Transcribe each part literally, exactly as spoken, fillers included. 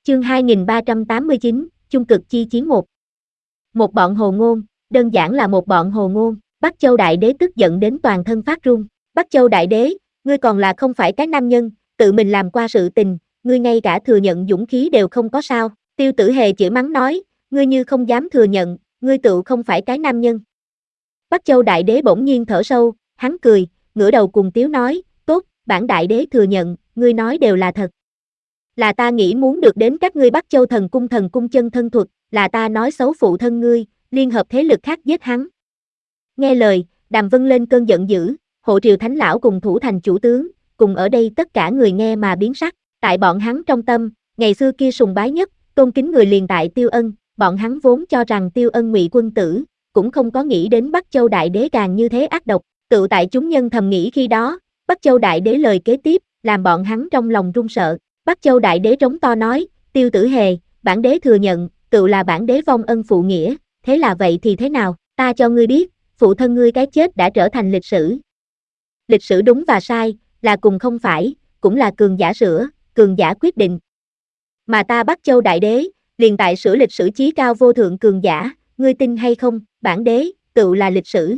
Chương hai nghìn ba trăm tám mươi chín, Chung cực chi chiến một. Một bọn hồ ngôn, đơn giản là một bọn hồ ngôn. Bắc Châu Đại Đế tức giận đến toàn thân phát run. Bắc Châu Đại Đế, ngươi còn là không phải cái nam nhân, tự mình làm qua sự tình, ngươi ngay cả thừa nhận dũng khí đều không có sao. Tiêu Tử Hề chửi mắng nói, ngươi như không dám thừa nhận, ngươi tự không phải cái nam nhân. Bắc Châu Đại Đế bỗng nhiên thở sâu, hắn cười, ngửa đầu cùng Tiếu nói, tốt, bản Đại Đế thừa nhận, ngươi nói đều là thật. Là ta nghĩ muốn được đến các ngươi Bắc Châu thần cung thần cung chân thân thuật, là ta nói xấu phụ thân ngươi, liên hợp thế lực khác giết hắn. Nghe lời, Đàm Vân lên cơn giận dữ, Hộ Triều Thánh Lão cùng thủ thành chủ tướng, cùng ở đây tất cả người nghe mà biến sắc, tại bọn hắn trong tâm, ngày xưa kia sùng bái nhất, tôn kính người liền tại Tiêu Ân, bọn hắn vốn cho rằng Tiêu Ân ngụy quân tử, cũng không có nghĩ đến Bắc Châu Đại Đế càng như thế ác độc, tự tại chúng nhân thầm nghĩ khi đó, Bắc Châu Đại Đế lời kế tiếp, làm bọn hắn trong lòng run sợ. Bắc Châu Đại Đế trống to nói, Tiêu Tử Hề, bản đế thừa nhận, tự là bản đế vong ân phụ nghĩa, thế là vậy thì thế nào, ta cho ngươi biết, phụ thân ngươi cái chết đã trở thành lịch sử. Lịch sử đúng và sai, là cùng không phải, cũng là cường giả sửa, cường giả quyết định. Mà ta Bắc Châu Đại Đế, liền tại sửa lịch sử chí cao vô thượng cường giả, ngươi tin hay không, bản đế, tự là lịch sử.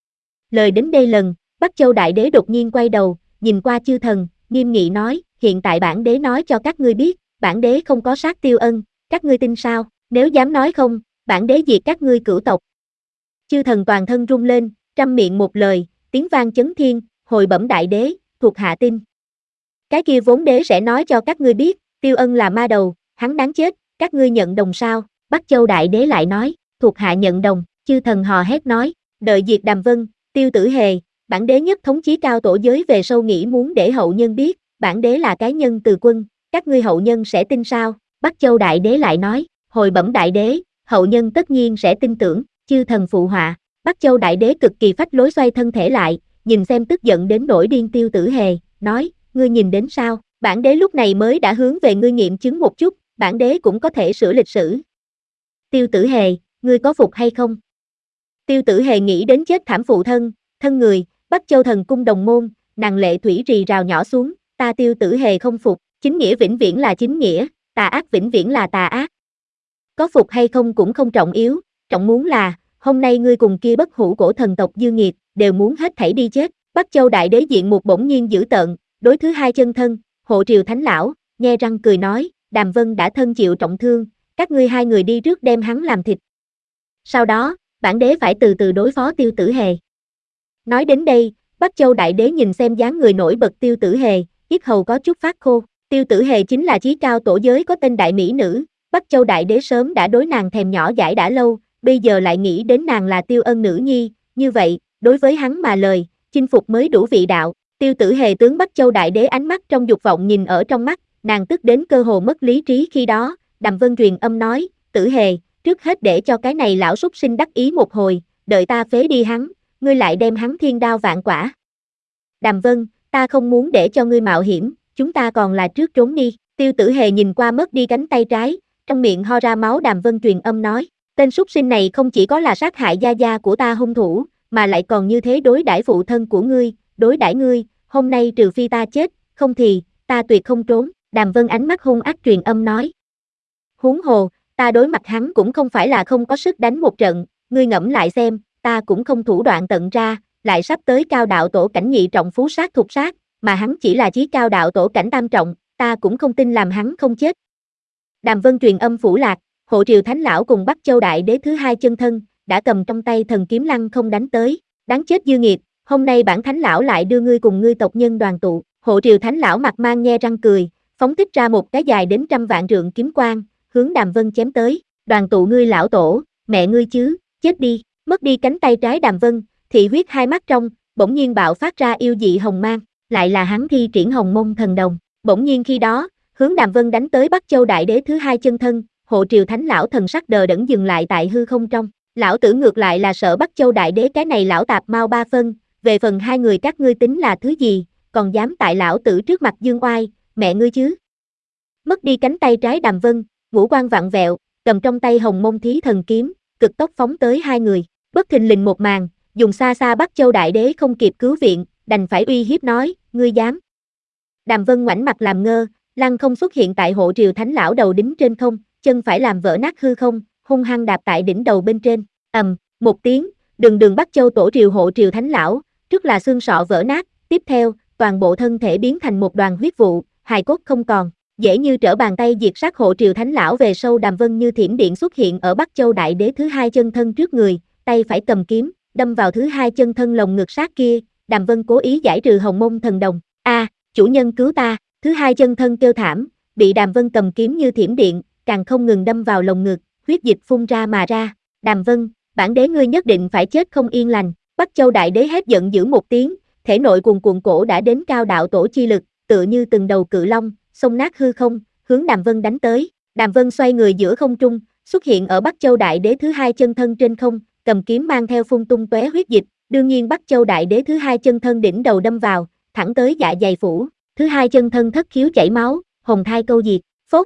Lời đến đây lần, Bắc Châu Đại Đế đột nhiên quay đầu, nhìn qua chư thần, nghiêm nghị nói, hiện tại bản đế nói cho các ngươi biết, bản đế không có sát Tiêu Ân, các ngươi tin sao, nếu dám nói không, bản đế diệt các ngươi cửu tộc. Chư thần toàn thân rung lên, trăm miệng một lời, tiếng vang chấn thiên, hồi bẩm Đại Đế, thuộc hạ tin. Cái kia vốn đế sẽ nói cho các ngươi biết, Tiêu Ân là ma đầu, hắn đáng chết, các ngươi nhận đồng sao, Bắc Châu Đại Đế lại nói, thuộc hạ nhận đồng, chư thần hò hét nói, đợi diệt Đàm Vân, Tiêu Tử Hề, bản đế nhất thống chí cao tổ giới về sau nghĩ muốn để hậu nhân biết, bản đế là cái nhân từ quân, các ngươi hậu nhân sẽ tin sao, Bắc Châu Đại Đế lại nói, hồi bẩm Đại Đế, hậu nhân tất nhiên sẽ tin tưởng, chư thần phụ họa, Bắc Châu Đại Đế cực kỳ phách lối xoay thân thể lại, nhìn xem tức giận đến nổi điên Tiêu Tử Hề, nói, ngươi nhìn đến sao, bản đế lúc này mới đã hướng về ngươi nghiệm chứng một chút, bản đế cũng có thể sửa lịch sử. Tiêu Tử Hề, ngươi có phục hay không? Tiêu Tử Hề nghĩ đến chết thảm phụ thân, thân người, Bắc Châu thần cung đồng môn, nàng lệ thủy rì rào nhỏ xuống, ta Tiêu Tử Hề không phục, chính nghĩa vĩnh viễn là chính nghĩa, tà ác vĩnh viễn là tà ác. Có phục hay không cũng không trọng yếu, trọng muốn là, hôm nay ngươi cùng kia bất hủ cổ thần tộc dư nghiệt, đều muốn hết thảy đi chết. Bắc Châu Đại Đế diện một bỗng nhiên dữ tợn, đối thứ hai chân thân, Hộ Triều Thánh Lão, nhe răng cười nói, Đàm Vân đã thân chịu trọng thương, các ngươi hai người đi trước đem hắn làm thịt. Sau đó, bản đế phải từ từ đối phó Tiêu Tử Hề. Nói đến đây, Bắc Châu Đại Đế nhìn xem dáng người nổi bật Tiêu Tử Hề, yết hầu có chút phát khô. Tiêu Tử Hề chính là chí cao tổ giới có tên đại mỹ nữ, Bắc Châu Đại Đế sớm đã đối nàng thèm nhỏ dãi đã lâu, bây giờ lại nghĩ đến nàng là Tiêu Ân nữ nhi, như vậy, đối với hắn mà lời, chinh phục mới đủ vị đạo. Tiêu Tử Hề tướng Bắc Châu Đại Đế ánh mắt trong dục vọng nhìn ở trong mắt, nàng tức đến cơ hồ mất lý trí khi đó, Đàm Vân truyền âm nói, Tử Hề, trước hết để cho cái này lão súc sinh đắc ý một hồi, đợi ta phế đi hắn, ngươi lại đem hắn thiên đao vạn quả. Đàm Vân, ta không muốn để cho ngươi mạo hiểm, chúng ta còn là trước trốn đi. Tiêu Tử Hề nhìn qua mất đi cánh tay trái, trong miệng ho ra máu. Đàm Vân truyền âm nói, tên súc sinh này không chỉ có là sát hại gia gia của ta hung thủ, mà lại còn như thế đối đãi phụ thân của ngươi, đối đãi ngươi, hôm nay trừ phi ta chết, không thì, ta tuyệt không trốn. Đàm Vân ánh mắt hung ác truyền âm nói, huống hồ, ta đối mặt hắn cũng không phải là không có sức đánh một trận, ngươi ngẫm lại xem, ta cũng không thủ đoạn tận ra, lại sắp tới cao đạo tổ cảnh nhị trọng phú sát thục sát, mà hắn chỉ là chí cao đạo tổ cảnh tam trọng, ta cũng không tin làm hắn không chết. Đàm Vân truyền âm phủ lạc, Hộ Triều Thánh Lão cùng Bắc Châu Đại Đế thứ hai chân thân, đã cầm trong tay thần kiếm lăng không đánh tới, đáng chết dư nghiệt, hôm nay bản Thánh Lão lại đưa ngươi cùng ngươi tộc nhân đoàn tụ. Hộ Triều Thánh Lão mặt mang nhe răng cười, phóng thích ra một cái dài đến trăm vạn trượng kiếm quang, hướng Đàm Vân chém tới, đoàn tụ ngươi lão tổ, mẹ ngươi chứ, chết đi. Mất đi cánh tay trái Đàm Vân, thị huyết hai mắt trong, bỗng nhiên bạo phát ra yêu dị hồng mang, lại là hắn thi triển Hồng Mông Thần Đồng, bỗng nhiên khi đó, hướng Đàm Vân đánh tới Bắc Châu Đại Đế thứ hai chân thân, Hộ Triều Thánh Lão thần sắc đờ đẫn dừng lại tại hư không trong, lão tử ngược lại là sợ Bắc Châu Đại Đế cái này lão tạp mau ba phân, về phần hai người các ngươi tính là thứ gì, còn dám tại lão tử trước mặt dương oai, mẹ ngươi chứ. Mất đi cánh tay trái Đàm Vân, ngũ quan vặn vẹo, cầm trong tay Hồng Mông Thí Thần Kiếm, cực tốc phóng tới hai người, bất thình lình một màn, dùng xa xa Bắc Châu Đại Đế không kịp cứu viện, đành phải uy hiếp nói, ngươi dám. Đàm Vân ngoảnh mặt làm ngơ, Lăng không xuất hiện tại hộ triều thánh lão đầu đính trên không, chân phải làm vỡ nát hư không, hung hăng đạp tại đỉnh đầu bên trên, ầm, một tiếng, đường đường Bắc Châu tổ triều hộ triều thánh lão, trước là xương sọ vỡ nát, tiếp theo, toàn bộ thân thể biến thành một đoàn huyết vụ, hài cốt không còn, dễ như trở bàn tay diệt sát hộ triều thánh lão về sau. Đàm Vân như thiểm điện xuất hiện ở Bắc Châu đại đế thứ hai chân thân trước người, tay phải cầm kiếm, đâm vào thứ hai chân thân lồng ngực sát kia. Đàm Vân cố ý giải trừ hồng mông thần đồng, a, chủ nhân cứu ta, thứ hai chân thân kêu thảm, bị Đàm Vân cầm kiếm như thiểm điện, càng không ngừng đâm vào lồng ngực, huyết dịch phun ra mà ra. Đàm Vân, bản đế ngươi nhất định phải chết không yên lành. Bắc Châu đại đế hét giận dữ một tiếng, thể nội cuồn cuộn cổ đã đến cao đạo tổ chi lực, tựa như từng đầu cự long, xông nát hư không, hướng Đàm Vân đánh tới. Đàm Vân xoay người giữa không trung, xuất hiện ở Bắc Châu đại đế thứ hai chân thân trên không, cầm kiếm mang theo phun tung tóe huyết dịch, đương nhiên Bắc Châu đại đế thứ hai chân thân đỉnh đầu đâm vào, thẳng tới dạ dày phủ, thứ hai chân thân thất khiếu chảy máu, hồn thai câu diệt, phốt.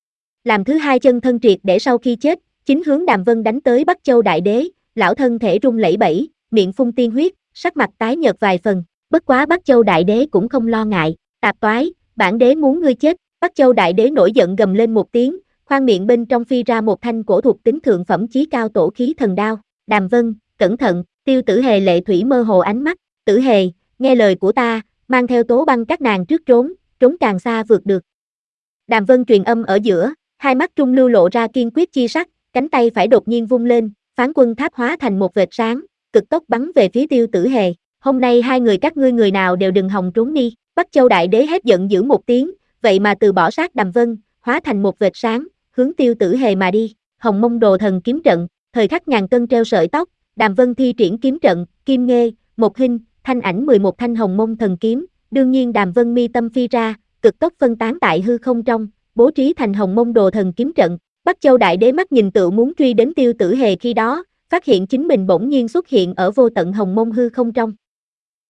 Làm thứ hai chân thân triệt để sau khi chết, chính hướng Đàm Vân đánh tới Bắc Châu đại đế, lão thân thể rung lẩy bẩy, miệng phun tiên huyết, sắc mặt tái nhợt vài phần, bất quá Bắc Châu đại đế cũng không lo ngại, tạp toái, bản đế muốn ngươi chết. Bắc Châu đại đế nổi giận gầm lên một tiếng, khoang miệng bên trong phi ra một thanh cổ thuộc tính thượng phẩm chí cao tổ khí thần đao. Đàm Vân, cẩn thận. Tiêu Tử Hề lệ thủy mơ hồ ánh mắt, Tử Hề, nghe lời của ta, mang theo Tố Băng các nàng trước trốn, trốn càng xa vượt được. Đàm Vân truyền âm ở giữa, hai mắt trung lưu lộ ra kiên quyết chi sắc, cánh tay phải đột nhiên vung lên, phán quân tháp hóa thành một vệt sáng, cực tốc bắn về phía Tiêu Tử Hề. Hôm nay hai người các ngươi người nào đều đừng hòng trốn đi. Bắc Châu đại đế hét giận dữ một tiếng, vậy mà từ bỏ sát Đàm Vân, hóa thành một vệt sáng, hướng Tiêu Tử Hề mà đi. Hồng Mông Đồ Thần kiếm trận, thời khắc ngàn cân treo sợi tóc, Đàm Vân thi triển kiếm trận, Kim Nghê, Một Hinh, thanh ảnh mười một thanh Hồng Mông thần kiếm, đương nhiên Đàm Vân mi tâm phi ra, cực tốc phân tán tại hư không trong, bố trí thành Hồng Mông Đồ Thần kiếm trận. Bắc Châu đại đế mắt nhìn tựu muốn truy đến Tiêu Tử Hề khi đó, phát hiện chính mình bỗng nhiên xuất hiện ở vô tận Hồng Mông hư không trong.